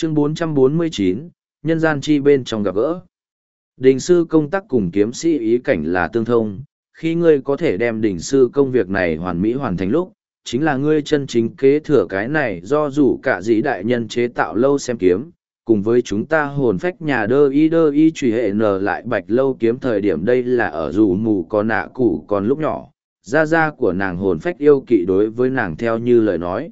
Chương 449, nhân gian chi bên trong gặp gỡ. Đình sư công tác cùng kiếm sĩ ý cảnh là tương thông, khi ngươi có thể đem đình sư công việc này hoàn mỹ hoàn thành lúc, chính là ngươi chân chính kế thừa cái này do rủ cả dĩ đại nhân chế tạo lâu xem kiếm, cùng với chúng ta hồn phách nhà đơ y truy hệ nở lại bạch lâu kiếm thời điểm đây là ở rủ mù còn nạ cũ còn lúc nhỏ, gia của nàng hồn phách yêu kỵ đối với nàng theo như lời nói.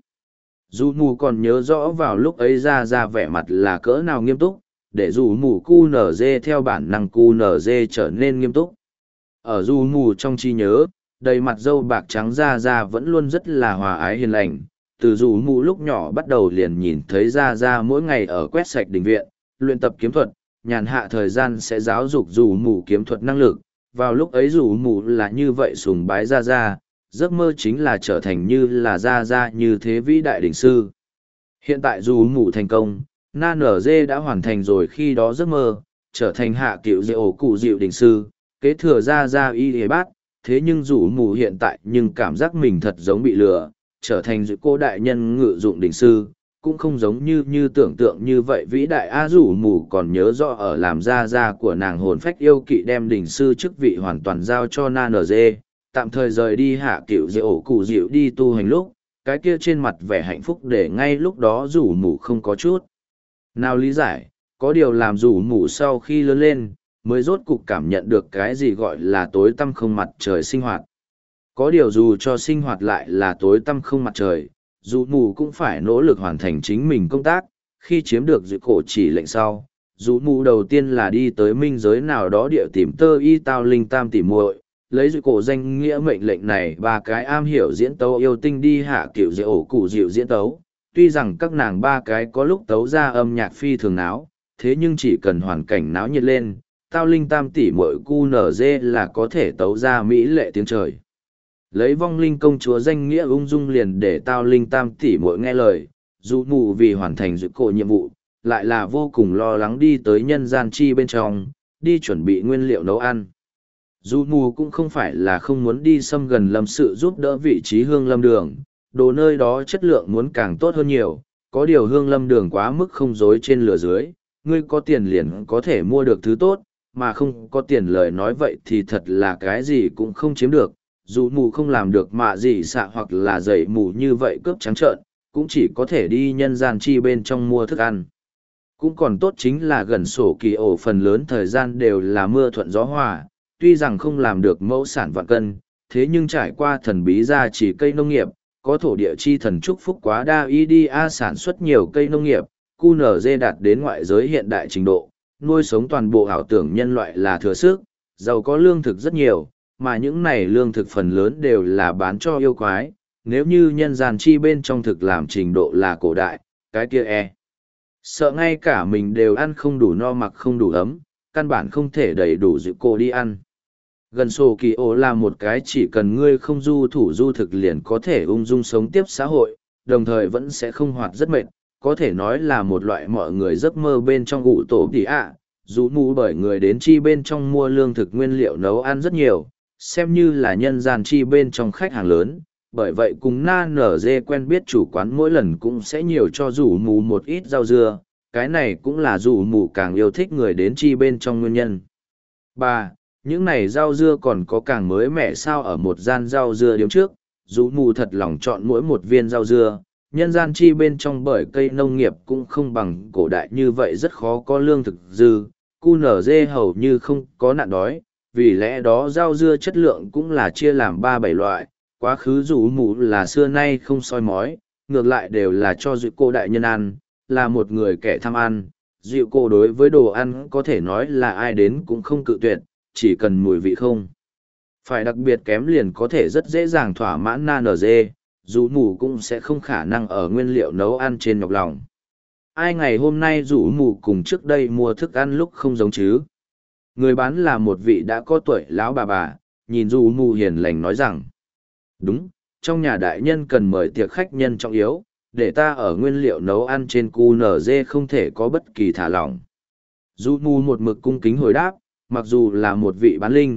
Dù mù còn nhớ rõ vào lúc ấy ra vẻ mặt là cỡ nào nghiêm túc, để dù mù cu nở dê theo bản năng cu nở dê trở nên nghiêm túc. Ở dù mù trong trí nhớ, đầy mặt dâu bạc trắng ra vẫn luôn rất là hòa ái hiền lành. Từ dù mù lúc nhỏ bắt đầu liền nhìn thấy ra mỗi ngày ở quét sạch đình viện, luyện tập kiếm thuật, nhàn hạ thời gian sẽ giáo dục dù mù kiếm thuật năng lực. Vào lúc ấy dù mù là như vậy sùng bái ra, giấc mơ chính là trở thành như là ra như thế vĩ đại đỉnh sư. Hiện tại dù mù thành công, na nở dê đã hoàn thành rồi khi đó giấc mơ, trở thành hạ cựu dê ổ cụ dịu đỉnh sư, kế thừa ra y hề bát, thế nhưng dù mù hiện tại nhưng cảm giác mình thật giống bị lừa, trở thành dự cô đại nhân ngự dụng đỉnh sư, cũng không giống như tưởng tượng như vậy vĩ đại a dù mù còn nhớ rõ ở làm ra của nàng hồn phách yêu kỵ đem đỉnh sư chức vị hoàn toàn giao cho na nở dê, tạm thời rời đi hạ cựu dê ổ cụ dịu đi tu hành lúc, cái kia trên mặt vẻ hạnh phúc để ngay lúc đó dù mù không có chút nào lý giải, có điều làm dù mù sau khi lớn lên, mới rốt cục cảm nhận được cái gì gọi là tối tăm không mặt trời sinh hoạt. Có điều dù cho sinh hoạt lại là tối tăm không mặt trời, dù mù cũng phải nỗ lực hoàn thành chính mình công tác, khi chiếm được dự cổ chỉ lệnh sau. Dù mù đầu tiên là đi tới minh giới nào đó địa tìm tơ y tao linh tam tỉ muội, lấy dự cổ danh nghĩa mệnh lệnh này ba cái am hiểu diễn tấu yêu tinh đi hạ kiểu dễ ổ cụ dịu diễn tấu. Tuy rằng các nàng ba cái có lúc tấu ra âm nhạc phi thường náo, thế nhưng chỉ cần hoàn cảnh náo nhiệt lên, tao linh tam tỷ muội cu nở dê là có thể tấu ra mỹ lệ tiếng trời. Lấy vong linh công chúa danh nghĩa ung dung liền để tao linh tam tỷ muội nghe lời, dù mù vì hoàn thành dự cổ nhiệm vụ, lại là vô cùng lo lắng đi tới nhân gian chi bên trong, đi chuẩn bị nguyên liệu nấu ăn. Dù mù cũng không phải là không muốn đi xâm gần lâm sự giúp đỡ vị trí hương lâm đường, đồ nơi đó chất lượng muốn càng tốt hơn nhiều, có điều hương lâm đường quá mức không dối trên lửa dưới, ngươi có tiền liền có thể mua được thứ tốt, mà không có tiền lời nói vậy thì thật là cái gì cũng không chiếm được, dù mù không làm được mạ gì xạ hoặc là dậy mù như vậy cướp trắng trợn, cũng chỉ có thể đi nhân gian chi bên trong mua thức ăn. Cũng còn tốt chính là gần sổ kỳ ổ phần lớn thời gian đều là mưa thuận gió hòa, tuy rằng không làm được mẫu sản vạn cân, thế nhưng trải qua thần bí gia chỉ cây nông nghiệp, có thổ địa chi thần chúc phúc quá đa IDA sản xuất nhiều cây nông nghiệp, QNZ đạt đến ngoại giới hiện đại trình độ, nuôi sống toàn bộ ảo tưởng nhân loại là thừa sức, giàu có lương thực rất nhiều, mà những này lương thực phần lớn đều là bán cho yêu quái, nếu như nhân gian chi bên trong thực làm trình độ là cổ đại, cái kia sợ ngay cả mình đều ăn không đủ no mặc không đủ ấm, căn bản không thể đầy đủ dự cô đi ăn. Gần sổ kỳ ổ là một cái chỉ cần ngươi không du thủ du thực liền có thể ung dung sống tiếp xã hội, đồng thời vẫn sẽ không hoạt rất mệt, có thể nói là một loại mọi người giấc mơ bên trong ụ tổ tỉ ạ, dù mù bởi người đến chi bên trong mua lương thực nguyên liệu nấu ăn rất nhiều, xem như là nhân gian chi bên trong khách hàng lớn, bởi vậy cùng na nở dê quen biết chủ quán mỗi lần cũng sẽ nhiều cho rủ mù một ít rau dưa, cái này cũng là rủ mù càng yêu thích người đến chi bên trong nguyên nhân. 3. Những này rau dưa còn có càng mới mẻ sao ở một gian rau dưa điếm trước, rủ mù thật lòng chọn mỗi một viên rau dưa, nhân gian chi bên trong bởi cây nông nghiệp cũng không bằng cổ đại như vậy rất khó có lương thực dư, QNZ hầu như không có nạn đói, vì lẽ đó rau dưa chất lượng cũng là chia làm 3-7 loại, quá khứ rủ mù là xưa nay không soi mói, ngược lại đều là cho dịu cô đại nhân ăn, là một người kẻ tham ăn, dịu cô đối với đồ ăn có thể nói là ai đến cũng không cự tuyệt, chỉ cần mùi vị không phải đặc biệt kém liền có thể rất dễ dàng thỏa mãn na nở dê, rủ mù cũng sẽ không khả năng ở nguyên liệu nấu ăn trên nhọc lòng. Ai ngày hôm nay rủ mù cùng trước đây mua thức ăn lúc không giống chứ. Người bán là một vị đã có tuổi lão bà, nhìn rủ mù hiền lành nói rằng, đúng, trong nhà đại nhân cần mời tiệc khách nhân trọng yếu, để ta ở nguyên liệu nấu ăn trên QNZ không thể có bất kỳ thả lỏng. Rủ mù một mực cung kính hồi đáp, mặc dù là một vị bán linh,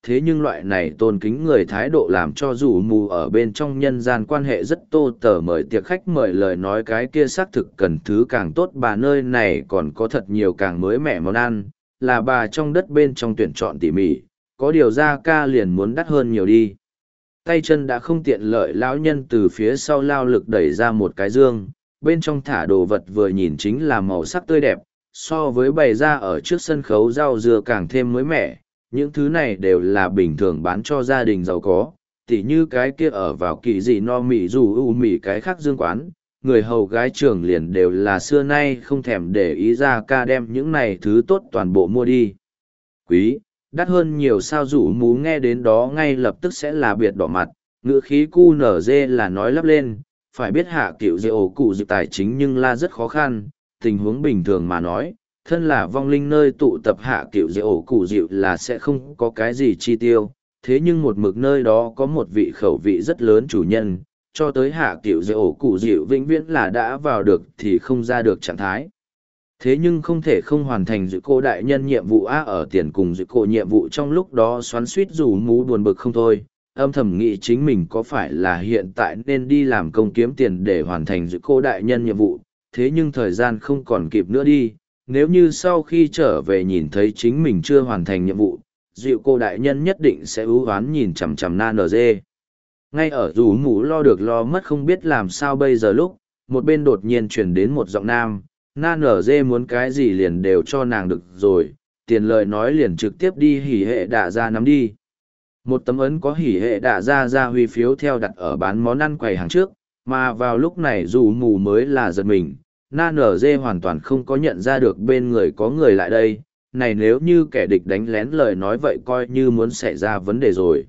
thế nhưng loại này tôn kính người thái độ làm cho dù mù ở bên trong nhân gian quan hệ rất tô tở, mời tiệc khách mời lời nói cái kia xác thực cần thứ càng tốt, bà nơi này còn có thật nhiều càng mới mẻ món ăn, là bà trong đất bên trong tuyển chọn tỉ mỉ, có điều ra ca liền muốn đắt hơn nhiều đi. Tay chân đã không tiện lợi, lão nhân từ phía sau lao lực đẩy ra một cái dương, bên trong thả đồ vật vừa nhìn chính là màu sắc tươi đẹp, so với bày ra ở trước sân khấu rau dưa càng thêm mới mẻ. Những thứ này đều là bình thường bán cho gia đình giàu có, tỉ như cái kia ở vào kỳ dị no mì dù u mì cái khác dương quán, người hầu gái trưởng liền đều là xưa nay không thèm để ý ra ca đem những này thứ tốt toàn bộ mua đi. Quý, đắt hơn nhiều sao, rủ mú nghe đến đó ngay lập tức sẽ là biệt đỏ mặt, ngữ khí cu nở dê là nói lắp lên, phải biết hạ cựu dê ổ cụ dịp tài chính nhưng là rất khó khăn, tình huống bình thường mà nói, thân là vong linh nơi tụ tập hạ cựu dê ổ cụ dịu là sẽ không có cái gì chi tiêu, thế nhưng một mực nơi đó có một vị khẩu vị rất lớn chủ nhân, cho tới hạ cựu dê ổ cụ dịu vĩnh viễn là đã vào được thì không ra được trạng thái. Thế nhưng không thể không hoàn thành dự cô đại nhân nhiệm vụ A, ở tiền cùng dự cô nhiệm vụ trong lúc đó xoắn suýt dù mú buồn bực không thôi, âm thầm nghĩ chính mình có phải là hiện tại nên đi làm công kiếm tiền để hoàn thành dự cô đại nhân nhiệm vụ, thế nhưng thời gian không còn kịp nữa đi, nếu như sau khi trở về nhìn thấy chính mình chưa hoàn thành nhiệm vụ, dịu cô đại nhân nhất định sẽ ưu oán nhìn chằm chằm na nở dê. Ngay ở dù mũ lo được lo mất không biết làm sao bây giờ lúc, một bên đột nhiên chuyển đến một giọng nam, na nở dê muốn cái gì liền đều cho nàng được rồi, tiền lời nói liền trực tiếp đi hỉ hệ đạ ra nắm đi. Một tấm ấn có hỉ hệ đạ ra huy phiếu theo đặt ở bán món ăn quầy hàng trước, mà vào lúc này dù mù mới là giật mình, na nở dê hoàn toàn không có nhận ra được bên người có người lại đây, này nếu như kẻ địch đánh lén lời nói vậy coi như muốn xảy ra vấn đề rồi.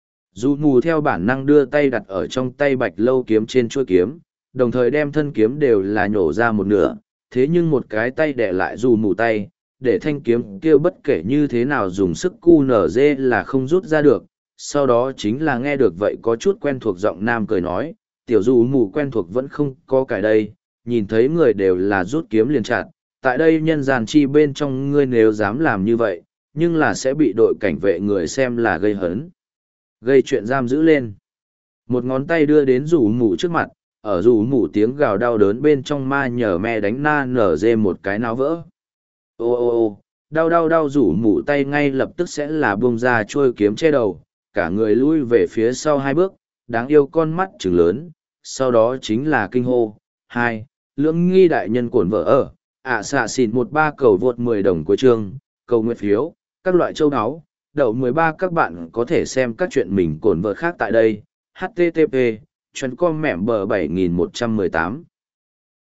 Dù mù theo bản năng đưa tay đặt ở trong tay bạch lâu kiếm trên chuôi kiếm, đồng thời đem thân kiếm đều là nhổ ra một nửa, thế nhưng một cái tay để lại dù mù tay, để thanh kiếm kêu bất kể như thế nào dùng sức cu nở dê là không rút ra được, sau đó chính là nghe được vậy có chút quen thuộc giọng nam cười nói, tiểu dù mù quen thuộc vẫn không có cái đây, nhìn thấy người đều là rút kiếm liền chặt, tại đây nhân gian chi bên trong ngươi nếu dám làm như vậy, nhưng là sẽ bị đội cảnh vệ người xem là gây hấn, gây chuyện giam giữ lên. Một ngón tay đưa đến rủ mù trước mặt, ở rủ mù tiếng gào đau đớn bên trong ma nhờ me đánh na nở dê một cái náo vỡ. Ô ô ô, đau rủ mù tay ngay lập tức sẽ là buông ra trôi kiếm che đầu, cả người lui về phía sau 2 bước, đáng yêu con mắt trừng lớn, sau đó chính là kinh hô. 2. Lưỡng nghi đại nhân cuộn vợ ở, xạ xỉn 13 cầu vượt 10 đồng cuối chương, cầu nguyện phiếu, các loại châu áo, đậu 13 các bạn có thể xem các chuyện mình cuộn vợ khác tại đây, http, chuyên com mẹm bờ 7118.